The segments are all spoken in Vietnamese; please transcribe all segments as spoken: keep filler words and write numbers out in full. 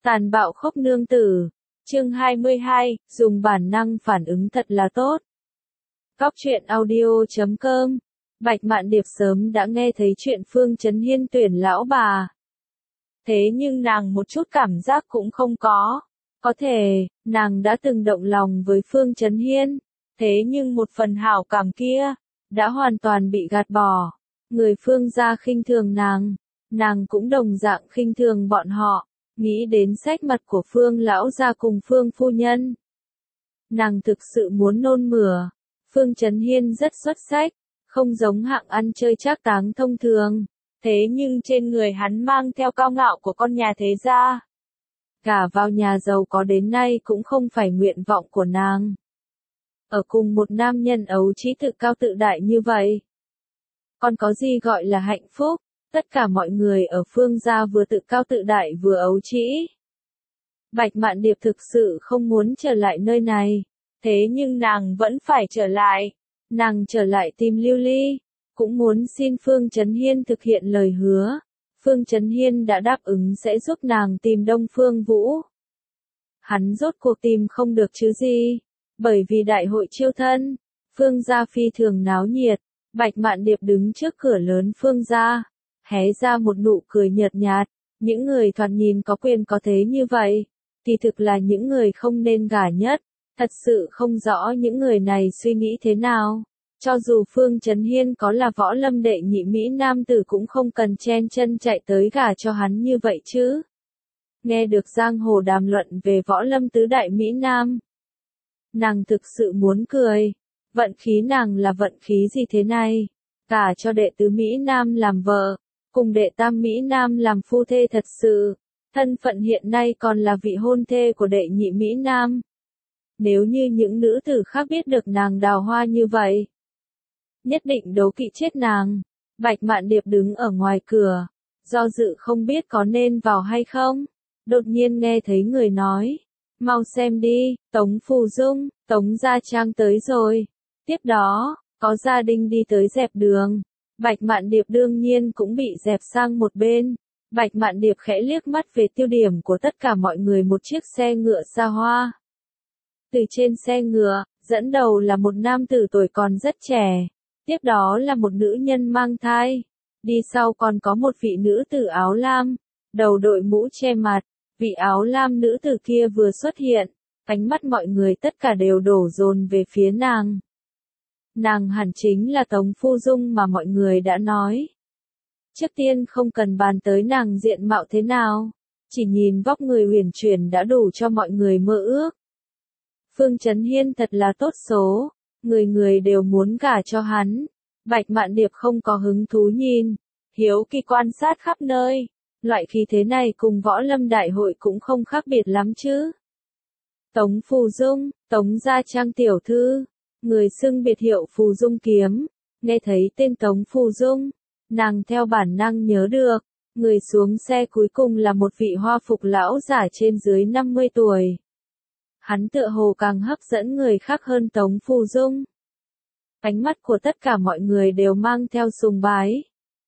Tàn bạo khốc nương tử. Chương hai mươi hai, dùng bản năng phản ứng thật là tốt. Cóc truyện audio chấm com. Bạch Mạn Điệp sớm đã nghe thấy chuyện Phương Chấn Hiên tuyển lão bà. Thế nhưng nàng một chút cảm giác cũng không có. Có thể, nàng đã từng động lòng với Phương Chấn Hiên. Thế nhưng một phần hảo cảm kia, đã hoàn toàn bị gạt bỏ. Người Phương gia khinh thường nàng. Nàng cũng đồng dạng khinh thường bọn họ. Nghĩ đến sách mặt của Phương lão gia cùng Phương phu nhân. Nàng thực sự muốn nôn mửa. Phương Chấn Hiên rất xuất sắc, không giống hạng ăn chơi trác táng thông thường. Thế nhưng trên người hắn mang theo cao ngạo của con nhà thế gia. Gả vào nhà giàu có đến nay cũng không phải nguyện vọng của nàng. Ở cùng một nam nhân ấu trí tự cao tự đại như vậy. Còn có gì gọi là hạnh phúc? Tất cả mọi người ở Phương gia vừa tự cao tự đại vừa ấu trĩ. Bạch Mạn Điệp thực sự không muốn trở lại nơi này. Thế nhưng nàng vẫn phải trở lại. Nàng trở lại tìm Lưu Ly. Cũng muốn xin Phương Chấn Hiên thực hiện lời hứa. Phương Chấn Hiên đã đáp ứng sẽ giúp nàng tìm Đông Phương Vũ. Hắn rốt cuộc tìm không được chứ gì. Bởi vì đại hội chiêu thân. Phương gia phi thường náo nhiệt. Bạch Mạn Điệp đứng trước cửa lớn Phương gia. Hé ra một nụ cười nhợt nhạt, những người thoạt nhìn có quyền có thế như vậy, thì thực là những người không nên gả nhất, thật sự không rõ những người này suy nghĩ thế nào. Cho dù Phương Chấn Hiên có là võ lâm đệ nhị Mỹ nam tử cũng không cần chen chân chạy tới gả cho hắn như vậy chứ. Nghe được giang hồ đàm luận về võ lâm tứ đại Mỹ nam. Nàng thực sự muốn cười, vận khí nàng là vận khí gì thế này, gả cho đệ tứ Mỹ nam làm vợ. Cùng đệ tam Mỹ Nam làm phu thê thật sự, thân phận hiện nay còn là vị hôn thê của đệ nhị Mỹ Nam. Nếu như những nữ tử khác biết được nàng đào hoa như vậy, nhất định đấu kỵ chết nàng. Bạch Mạn Điệp đứng ở ngoài cửa, do dự không biết có nên vào hay không. Đột nhiên nghe thấy người nói, mau xem đi, Tống Phù Dung, Tống Gia Trang tới rồi. Tiếp đó, có gia đình đi tới dẹp đường. Bạch Mạn Điệp đương nhiên cũng bị dẹp sang một bên. Bạch Mạn Điệp khẽ liếc mắt về tiêu điểm của tất cả mọi người một chiếc xe ngựa xa hoa. Từ trên xe ngựa, dẫn đầu là một nam tử tuổi còn rất trẻ. Tiếp đó là một nữ nhân mang thai. Đi sau còn có một vị nữ tử áo lam, đầu đội mũ che mặt. Vị áo lam nữ tử kia vừa xuất hiện, ánh mắt mọi người tất cả đều đổ dồn về phía nàng. Nàng hẳn chính là Tống Phu Dung mà mọi người đã nói. Trước tiên không cần bàn tới nàng diện mạo thế nào, chỉ nhìn vóc người huyền chuyển đã đủ cho mọi người mơ ước. Phương Chấn Hiên thật là tốt số, người người đều muốn gả cho hắn. Bạch Mạn Điệp không có hứng thú nhìn, hiếu kỳ quan sát khắp nơi. Loại khí thế này cùng võ lâm đại hội cũng không khác biệt lắm chứ. Tống Phù Dung, Tống Gia Trang tiểu thư. Người xưng biệt hiệu Phù Dung kiếm, nghe thấy tên Tống Phù Dung, nàng theo bản năng nhớ được, người xuống xe cuối cùng là một vị hoa phục lão giả trên dưới năm mươi tuổi. Hắn tựa hồ càng hấp dẫn người khác hơn Tống Phù Dung. Ánh mắt của tất cả mọi người đều mang theo sùng bái.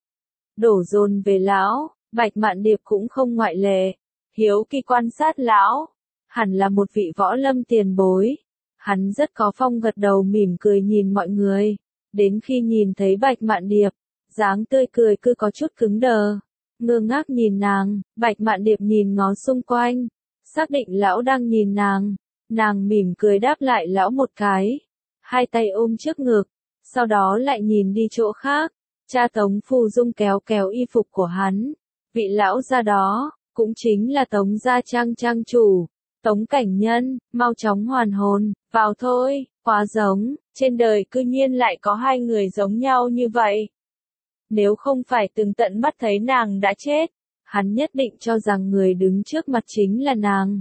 Đổ dồn về lão, Bạch Mạn Điệp cũng không ngoại lệ, hiếu kỳ quan sát lão, hẳn là một vị võ lâm tiền bối. Hắn rất có phong gật đầu mỉm cười nhìn mọi người, đến khi nhìn thấy Bạch Mạn Điệp, dáng tươi cười cứ có chút cứng đờ, ngơ ngác nhìn nàng. Bạch Mạn Điệp nhìn ngó xung quanh, xác định lão đang nhìn nàng, nàng mỉm cười đáp lại lão một cái, hai tay ôm trước ngực, sau đó lại nhìn đi chỗ khác. Cha Tống Phù Dung kéo kéo y phục của hắn, vị lão gia đó, cũng chính là Tống Gia Trang trang chủ. Tống Cảnh Nhân, mau chóng hoàn hồn, vào thôi, quá giống, trên đời cư nhiên lại có hai người giống nhau như vậy. Nếu không phải từng tận mắt thấy nàng đã chết, hắn nhất định cho rằng người đứng trước mặt chính là nàng.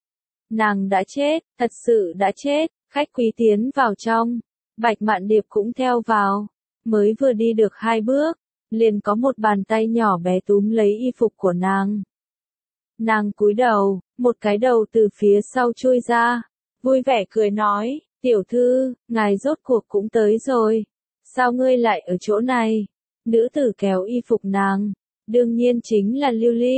Nàng đã chết, thật sự đã chết, khách quý tiến vào trong, Bạch Mạn Điệp cũng theo vào, mới vừa đi được hai bước, liền có một bàn tay nhỏ bé túm lấy y phục của nàng. Nàng cúi đầu, một cái đầu từ phía sau chui ra, vui vẻ cười nói, tiểu thư, ngài rốt cuộc cũng tới rồi, sao ngươi lại ở chỗ này? Nữ tử kéo y phục nàng, đương nhiên chính là Lưu Ly.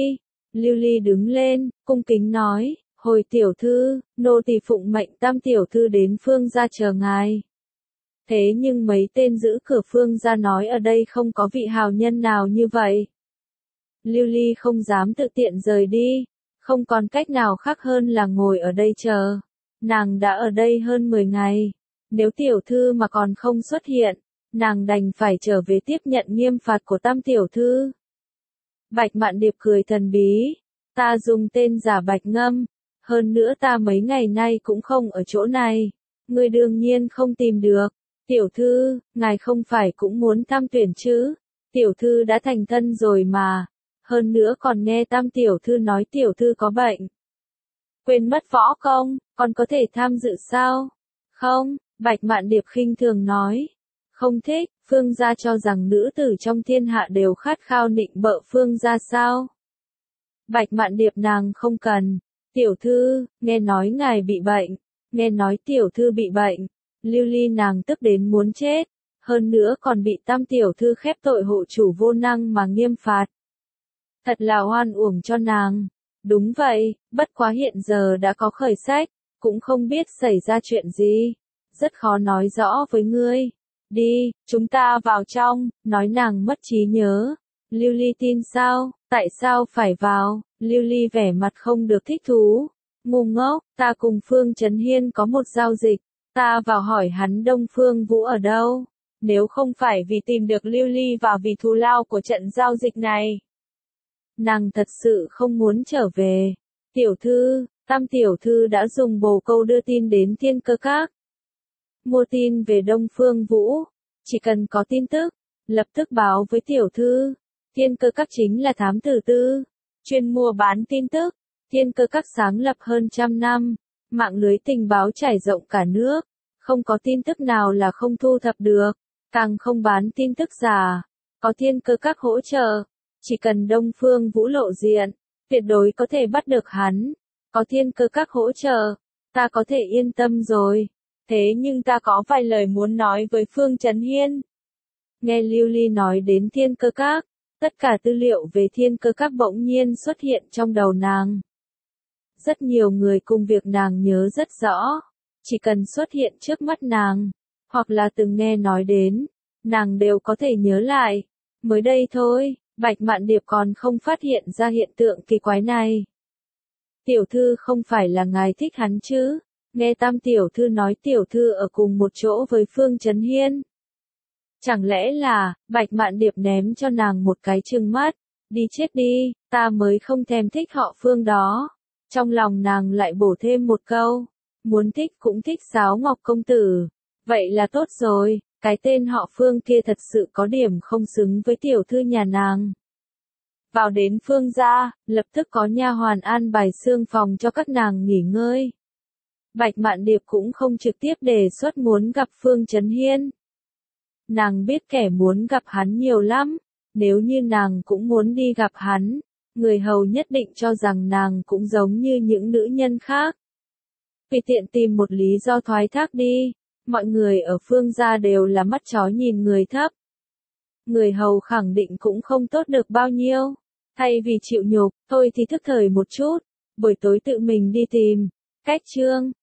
Lưu Ly đứng lên, cung kính nói, hồi tiểu thư, nô tỳ phụng mệnh Tam tiểu thư đến Phương gia chờ ngài. Thế nhưng mấy tên giữ cửa Phương gia nói ở đây không có vị hào nhân nào như vậy. Lưu Ly không dám tự tiện rời đi, không còn cách nào khác hơn là ngồi ở đây chờ. Nàng đã ở đây hơn mười ngày, nếu tiểu thư mà còn không xuất hiện, nàng đành phải trở về tiếp nhận nghiêm phạt của Tam tiểu thư. Bạch Mạn Điệp cười thần bí, ta dùng tên giả Bạch Ngâm, hơn nữa ta mấy ngày nay cũng không ở chỗ này, ngươi đương nhiên không tìm được. Tiểu thư, ngài không phải cũng muốn tam tuyển chứ? Tiểu thư đã thành thân rồi mà, hơn nữa còn nghe Tam tiểu thư nói tiểu thư có bệnh. Quên mất võ công, còn có thể tham dự sao? Không, Bạch Mạn Điệp khinh thường nói. Không thích, Phương gia cho rằng nữ tử trong thiên hạ đều khát khao nịnh bợ Phương gia sao? Bạch Mạn Điệp nàng không cần. Tiểu thư, nghe nói ngài bị bệnh, nghe nói tiểu thư bị bệnh. Lưu Ly nàng tức đến muốn chết, hơn nữa còn bị Tam tiểu thư khép tội hộ chủ vô năng mà nghiêm phạt. Thật là oan uổng cho nàng. Đúng vậy, bất quá hiện giờ đã có khởi sách, cũng không biết xảy ra chuyện gì. Rất khó nói rõ với ngươi. Đi, chúng ta vào trong, nói nàng mất trí nhớ. Lưu Ly tin sao, tại sao phải vào? Lưu Ly vẻ mặt không được thích thú. Ngu ngốc, ta cùng Phương Chấn Hiên có một giao dịch. Ta vào hỏi hắn Đông Phương Vũ ở đâu? Nếu không phải vì tìm được Lưu Ly và vì thù lao của trận giao dịch này, nàng thật sự không muốn trở về. Tiểu thư, Tam tiểu thư đã dùng bồ câu đưa tin đến Thiên Cơ Các. Mua tin về Đông Phương Vũ, chỉ cần có tin tức, lập tức báo với tiểu thư. Thiên Cơ Các chính là thám tử tư, chuyên mua bán tin tức. Thiên Cơ Các sáng lập hơn trăm năm, mạng lưới tình báo trải rộng cả nước, không có tin tức nào là không thu thập được, càng không bán tin tức giả. Có Thiên Cơ Các hỗ trợ, chỉ cần Đông Phương Vũ lộ diện, tuyệt đối có thể bắt được hắn. Có Thiên Cơ Các hỗ trợ, ta có thể yên tâm rồi. Thế nhưng ta có vài lời muốn nói với Phương Chấn Hiên. Nghe Lưu Ly nói đến Thiên Cơ Các, tất cả tư liệu về Thiên Cơ Các bỗng nhiên xuất hiện trong đầu nàng. Rất nhiều người cùng việc nàng nhớ rất rõ, chỉ cần xuất hiện trước mắt nàng, hoặc là từng nghe nói đến, nàng đều có thể nhớ lại. Mới đây thôi, Bạch Mạn Điệp còn không phát hiện ra hiện tượng kỳ quái này. Tiểu thư không phải là ngài thích hắn chứ? Nghe Tam tiểu thư nói tiểu thư ở cùng một chỗ với Phương Chấn Hiên. Chẳng lẽ là, Bạch Mạn Điệp ném cho nàng một cái trừng mắt, đi chết đi, ta mới không thèm thích họ Phương đó. Trong lòng nàng lại bổ thêm một câu, muốn thích cũng thích Sáo Ngọc công tử. Vậy là tốt rồi, cái tên họ Phương kia thật sự có điểm không xứng với tiểu thư nhà nàng. Vào đến Phương gia, lập tức có nha hoàn an bài xương phòng cho các nàng nghỉ ngơi. Bạch Mạn Điệp cũng không trực tiếp đề xuất muốn gặp Phương Chấn Hiên. Nàng biết kẻ muốn gặp hắn nhiều lắm, nếu như nàng cũng muốn đi gặp hắn, người hầu nhất định cho rằng nàng cũng giống như những nữ nhân khác. Tùy tiện tìm một lý do thoái thác đi, mọi người ở Phương gia đều là mắt chó nhìn người thấp. Người hầu khẳng định cũng không tốt được bao nhiêu, thay vì chịu nhục, thôi thì thức thời một chút, buổi tối tự mình đi tìm. Cách chương